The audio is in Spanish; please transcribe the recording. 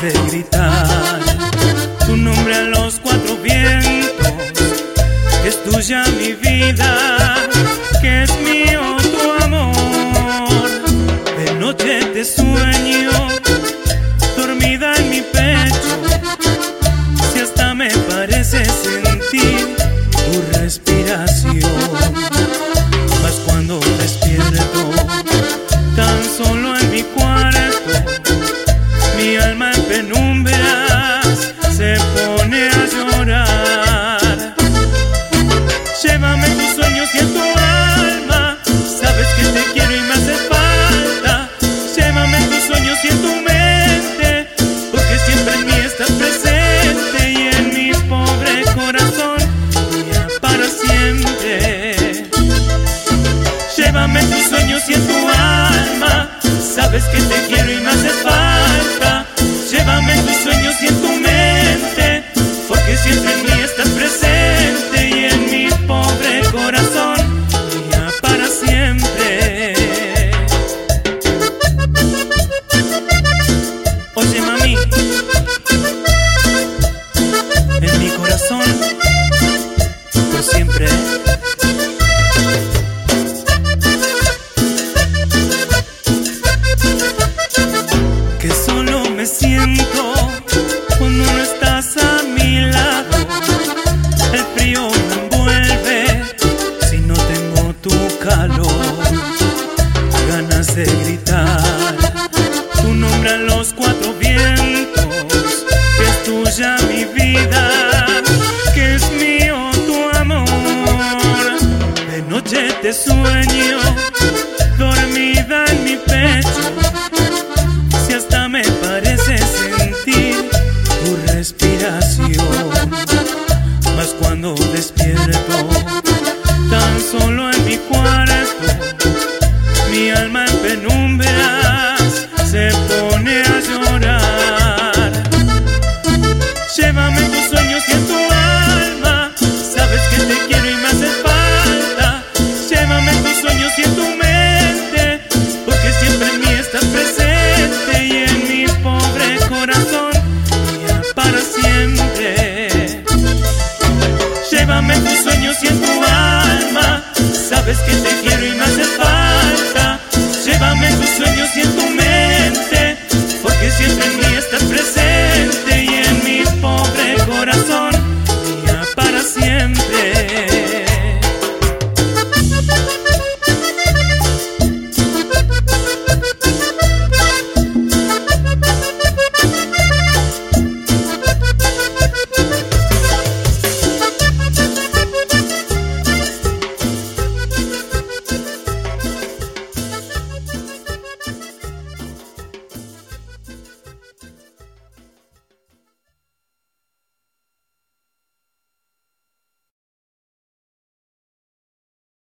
de gritar tu nombre a los cuatro vientos, que es tuya mi vida, que es mío tu amor. De noche te sueño, dormida en mi pecho, si hasta me parece sentir tu respiración. Mas cuando despierto, tan solo en mi cuarto, mi alma en penumbras se pone a llorar. Llévame en tus sueños y en tu alma, sabes que te quiero y me hace falta. Llévame en tus sueños y en tu mente, porque siempre en mí estás presente y en mi pobre corazón, ya para siempre. Llévame en tus sueños y en tu alma, sabes que te quiero y me hace falta. Llévame en tus sueños y en tu mente, porque siempre en mí estás presente y en mi pobre corazón, ya para siempre. Oye mami, en mi corazón, por siempre. Que solo me siento cuando no estás a mi lado. El frío me envuelve si no tengo tu calor. Ganas de gritar tu nombre a los cuatro vientos, que es tuya mi vida, que es mío tu amor. De noche te sueño,